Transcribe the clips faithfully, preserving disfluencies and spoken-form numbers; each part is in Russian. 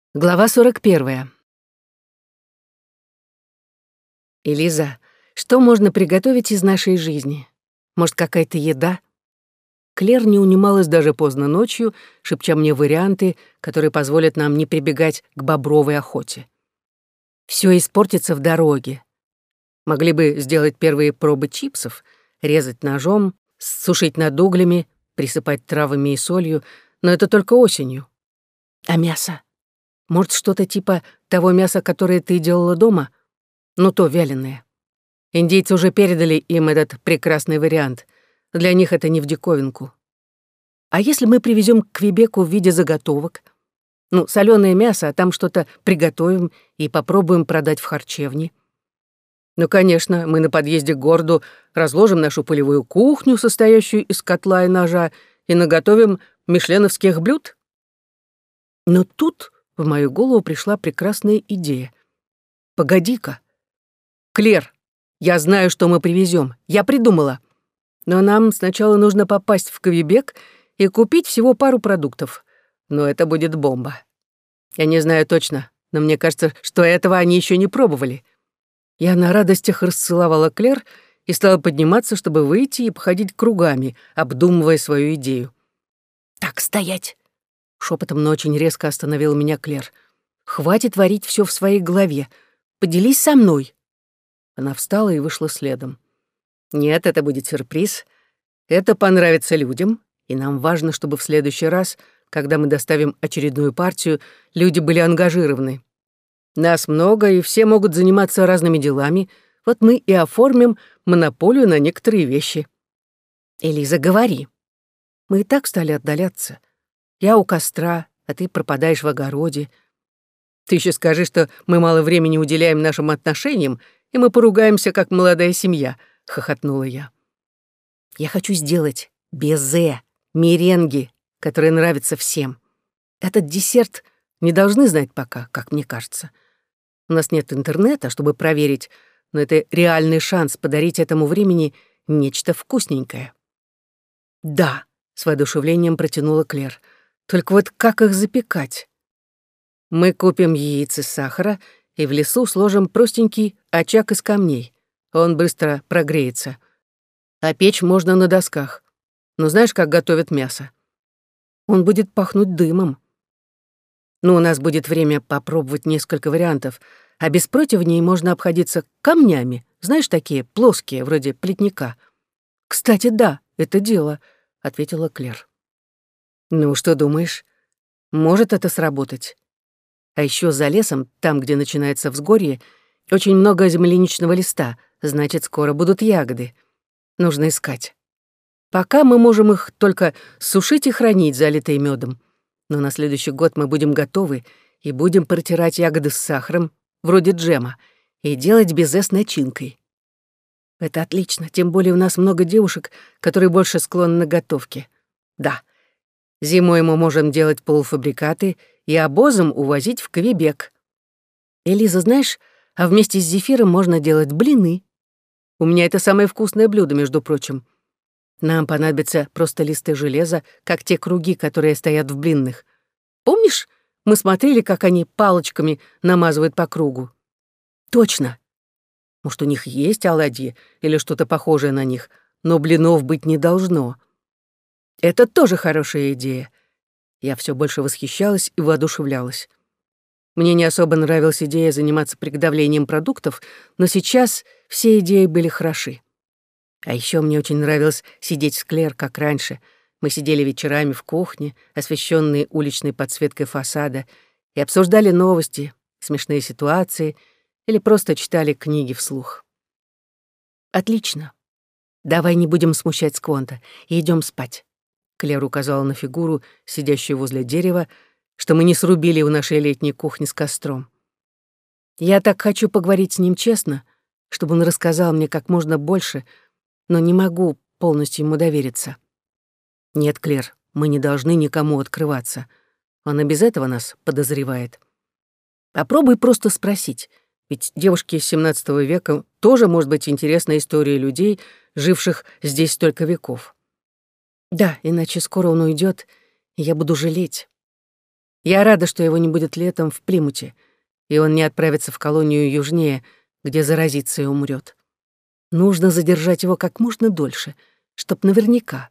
Глава сорок первая. Элиза, что можно приготовить из нашей жизни? Может, какая-то еда? Клэр не унималась даже поздно ночью, шепча мне варианты, которые позволят нам не прибегать к бобровой охоте. Все испортится в дороге. Могли бы сделать первые пробы чипсов, резать ножом, сушить над углями, присыпать травами и солью, но это только осенью. А мясо? Может, что-то типа того мяса, которое ты делала дома? Ну, то вяленое. Индейцы уже передали им этот прекрасный вариант. Для них это не в диковинку. А если мы привезем к Квебеку в виде заготовок? Ну, соленое мясо, а там что-то приготовим и попробуем продать в харчевне. Ну, конечно, мы на подъезде к городу разложим нашу полевую кухню, состоящую из котла и ножа, и наготовим мишленовских блюд. Но тут в мою голову пришла прекрасная идея. Погоди-ка. Клэр, я знаю, что мы привезем. Я придумала. Но нам сначала нужно попасть в Квебек и купить всего пару продуктов. Но это будет бомба. Я не знаю точно, но мне кажется, что этого они еще не пробовали. Я на радостях расцеловала Клэр и стала подниматься, чтобы выйти и походить кругами, обдумывая свою идею. «Так, стоять!» Шепотом, но очень резко остановил меня Клэр. «Хватит варить все в своей голове. Поделись со мной». Она встала и вышла следом. «Нет, это будет сюрприз. Это понравится людям, и нам важно, чтобы в следующий раз, когда мы доставим очередную партию, люди были ангажированы. Нас много, и все могут заниматься разными делами. Вот мы и оформим монополию на некоторые вещи». «Элиза, говори. Мы и так стали отдаляться. Я у костра, а ты пропадаешь в огороде. Ты еще скажи, что мы мало времени уделяем нашим отношениям, и мы поругаемся, как молодая семья», — хохотнула я. «Я хочу сделать безе, меренги, которые нравятся всем. Этот десерт не должны знать пока, как мне кажется. У нас нет интернета, чтобы проверить, но это реальный шанс подарить этому времени нечто вкусненькое». «Да», — с воодушевлением протянула Клэр. «Только вот как их запекать?» «Мы купим яиц из сахара и в лесу сложим простенький очаг из камней. Он быстро прогреется. А печь можно на досках. Ну, знаешь, как готовят мясо? Он будет пахнуть дымом. Ну, у нас будет время попробовать несколько вариантов, а без противней можно обходиться камнями. Знаешь, такие плоские, вроде плетника». «Кстати, да, это дело», — ответила Клэр. «Ну, что думаешь? Может это сработать? А еще за лесом, там, где начинается взгорье, очень много земляничного листа, значит, скоро будут ягоды. Нужно искать. Пока мы можем их только сушить и хранить, залитые медом. Но на следующий год мы будем готовы и будем протирать ягоды с сахаром, вроде джема, и делать безе с начинкой. Это отлично, тем более у нас много девушек, которые больше склонны к готовке. Да, зимой мы можем делать полуфабрикаты и обозом увозить в Квебек. Элиза, знаешь, а вместе с зефиром можно делать блины. У меня это самое вкусное блюдо, между прочим. Нам понадобятся просто листы железа, как те круги, которые стоят в блинных. Помнишь, мы смотрели, как они палочками намазывают по кругу? Точно. Может, у них есть оладьи или что-то похожее на них, но блинов быть не должно. Это тоже хорошая идея. Я все больше восхищалась и воодушевлялась. Мне не особо нравилась идея заниматься приготовлением продуктов, но сейчас все идеи были хороши. А еще мне очень нравилось сидеть с Клэр, как раньше. Мы сидели вечерами в кухне, освещенные уличной подсветкой фасада, и обсуждали новости, смешные ситуации или просто читали книги вслух. «Отлично. Давай не будем смущать Сквонта и идем спать». Клэр указала на фигуру, сидящую возле дерева, что мы не срубили у нашей летней кухни с костром. «Я так хочу поговорить с ним честно, чтобы он рассказал мне как можно больше, но не могу полностью ему довериться». «Нет, Клэр, мы не должны никому открываться. Он и без этого нас подозревает. Попробуй просто спросить, ведь девушке из семнадцатого века тоже может быть интересна история людей, живших здесь столько веков. Да, иначе скоро он уйдет, и я буду жалеть». Я рада, что его не будет летом в Плимуте, и он не отправится в колонию южнее, где заразится и умрет. Нужно задержать его как можно дольше, чтоб наверняка.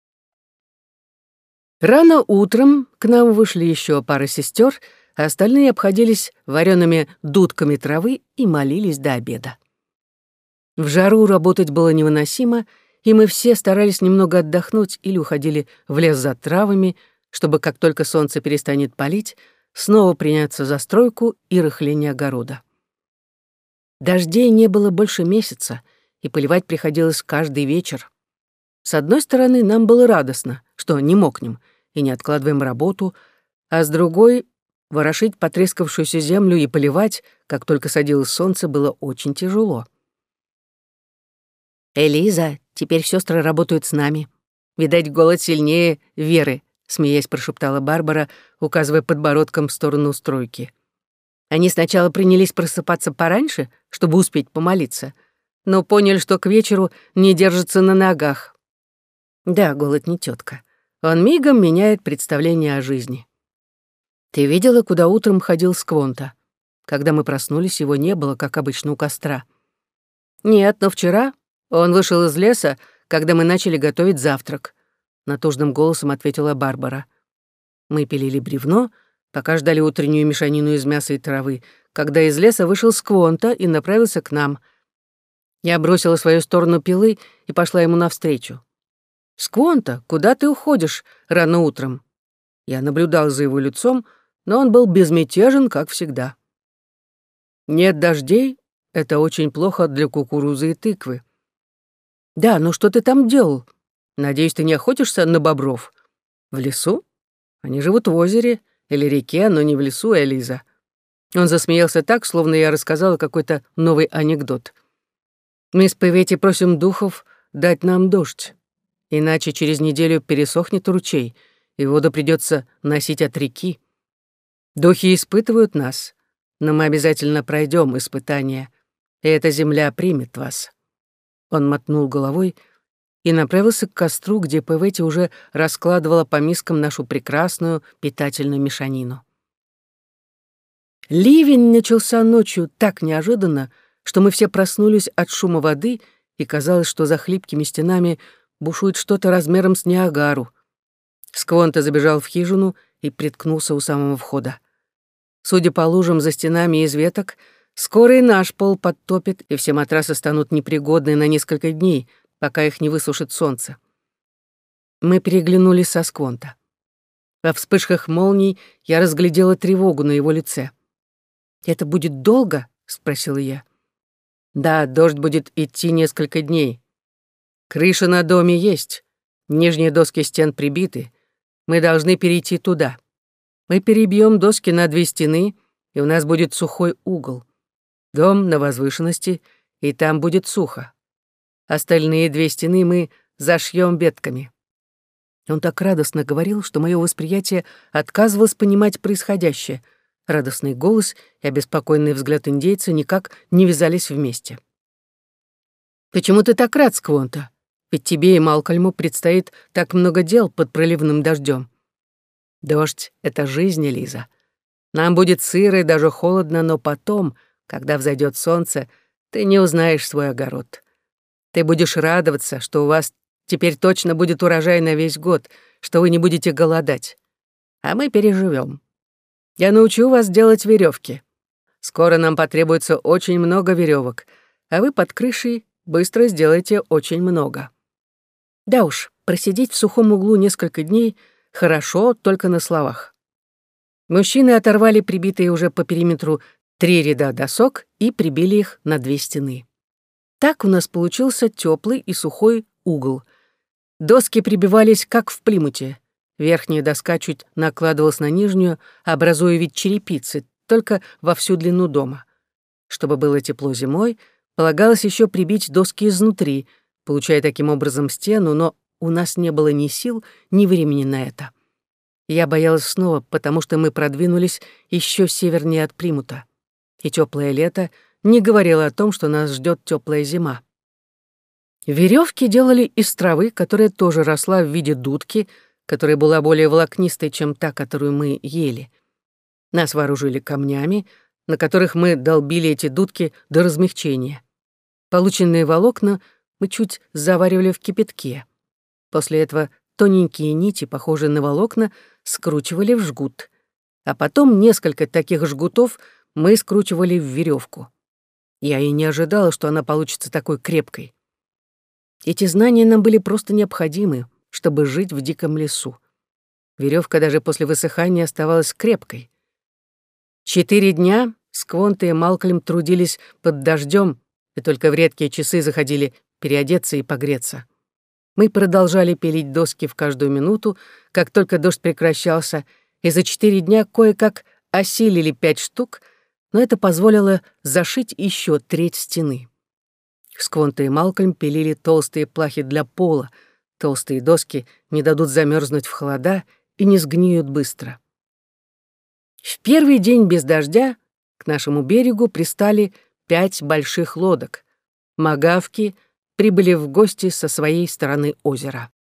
Рано утром к нам вышли еще пара сестер, а остальные обходились вареными дудками травы и молились до обеда. В жару работать было невыносимо, и мы все старались немного отдохнуть или уходили в лес за травами, чтобы, как только солнце перестанет палить, снова приняться за стройку и рыхление огорода. Дождей не было больше месяца, и поливать приходилось каждый вечер. С одной стороны, нам было радостно, что не мокнем и не откладываем работу, а с другой — ворошить потрескавшуюся землю и поливать, как только садилось солнце, было очень тяжело. «Элиза, теперь сестры работают с нами. Видать, голод сильнее Веры», — смеясь прошептала Барбара, указывая подбородком в сторону стройки. «Они сначала принялись просыпаться пораньше, чтобы успеть помолиться, но поняли, что к вечеру не держатся на ногах. Да, голод не тетка. Он мигом меняет представление о жизни. Ты видела, куда утром ходил Сквонта? Когда мы проснулись, его не было, как обычно, у костра. Нет, но вчера он вышел из леса, когда мы начали готовить завтрак», — натужным голосом ответила Барбара. Мы пилили бревно, пока ждали утреннюю мешанину из мяса и травы, когда из леса вышел Сквонта и направился к нам. Я бросила свою сторону пилы и пошла ему навстречу. «Сквонта, куда ты уходишь рано утром?» Я наблюдал за его лицом, но он был безмятежен, как всегда. «Нет дождей — это очень плохо для кукурузы и тыквы». «Да, но что ты там делал? Надеюсь, ты не охотишься на бобров? В лесу? Они живут в озере или реке, но не в лесу, Элиза». Он засмеялся так, словно я рассказала какой-то новый анекдот. «Мы с Певети просим духов дать нам дождь, иначе через неделю пересохнет ручей, и воду придется носить от реки. Духи испытывают нас, но мы обязательно пройдем испытание, и эта земля примет вас». Он мотнул головой и направился к костру, где Певети уже раскладывала по мискам нашу прекрасную питательную мешанину. Ливень начался ночью так неожиданно, что мы все проснулись от шума воды, и казалось, что за хлипкими стенами бушует что-то размером с Ниагару. Сквонта забежал в хижину и приткнулся у самого входа. Судя по лужам за стенами из веток, скоро и наш пол подтопит, и все матрасы станут непригодны на несколько дней, пока их не высушит солнце. Мы переглянулись со Сквонта. Во вспышках молний я разглядела тревогу на его лице. «Это будет долго?» — спросила я. «Да, дождь будет идти несколько дней. Крыша на доме есть, нижние доски стен прибиты. Мы должны перейти туда. Мы перебьем доски на две стены, и у нас будет сухой угол. Дом на возвышенности, и там будет сухо. Остальные две стены мы зашьем ветками». Он так радостно говорил, что мое восприятие отказывалось понимать происходящее. Радостный голос и обеспокоенный взгляд индейца никак не вязались вместе. «Почему ты так рад, Сквонта? Ведь тебе и Малкольму предстоит так много дел под проливным дождем. Дождь — это жизнь, Элиза. Нам будет сыро и даже холодно, но потом, когда взойдет солнце, ты не узнаешь свой огород. Ты будешь радоваться, что у вас теперь точно будет урожай на весь год, что вы не будете голодать. А мы переживем. Я научу вас делать веревки. Скоро нам потребуется очень много веревок, а вы под крышей быстро сделаете очень много. Да уж, просидеть в сухом углу несколько дней хорошо только на словах». Мужчины оторвали прибитые уже по периметру три ряда досок и прибили их на две стены. Так у нас получился теплый и сухой угол. Доски прибивались, как в Плимуте. Верхняя доска чуть накладывалась на нижнюю, образуя вид черепицы, только во всю длину дома. Чтобы было тепло зимой, полагалось еще прибить доски изнутри, получая таким образом стену, но у нас не было ни сил, ни времени на это. Я боялась снова, потому что мы продвинулись еще севернее от Плимута. И теплое лето не говорило о том, что нас ждет теплая зима. Веревки делали из травы, которая тоже росла в виде дудки, которая была более волокнистой, чем та, которую мы ели. Нас вооружили камнями, на которых мы долбили эти дудки до размягчения. Полученные волокна мы чуть заваривали в кипятке. После этого тоненькие нити, похожие на волокна, скручивали в жгут. А потом несколько таких жгутов мы скручивали в веревку. Я и не ожидала, что она получится такой крепкой. Эти знания нам были просто необходимы, чтобы жить в диком лесу. Веревка даже после высыхания оставалась крепкой. Четыре дня Сквонте и Малкольм трудились под дождем, и только в редкие часы заходили переодеться и погреться. Мы продолжали пилить доски в каждую минуту, как только дождь прекращался, и за четыре дня кое-как осилили пять штук, но это позволило зашить еще треть стены. Сквонте и Малкольм пилили толстые плахи для пола. Толстые доски не дадут замерзнуть в холода и не сгниют быстро. В первый день без дождя к нашему берегу пристали пять больших лодок. Магавки прибыли в гости со своей стороны озера.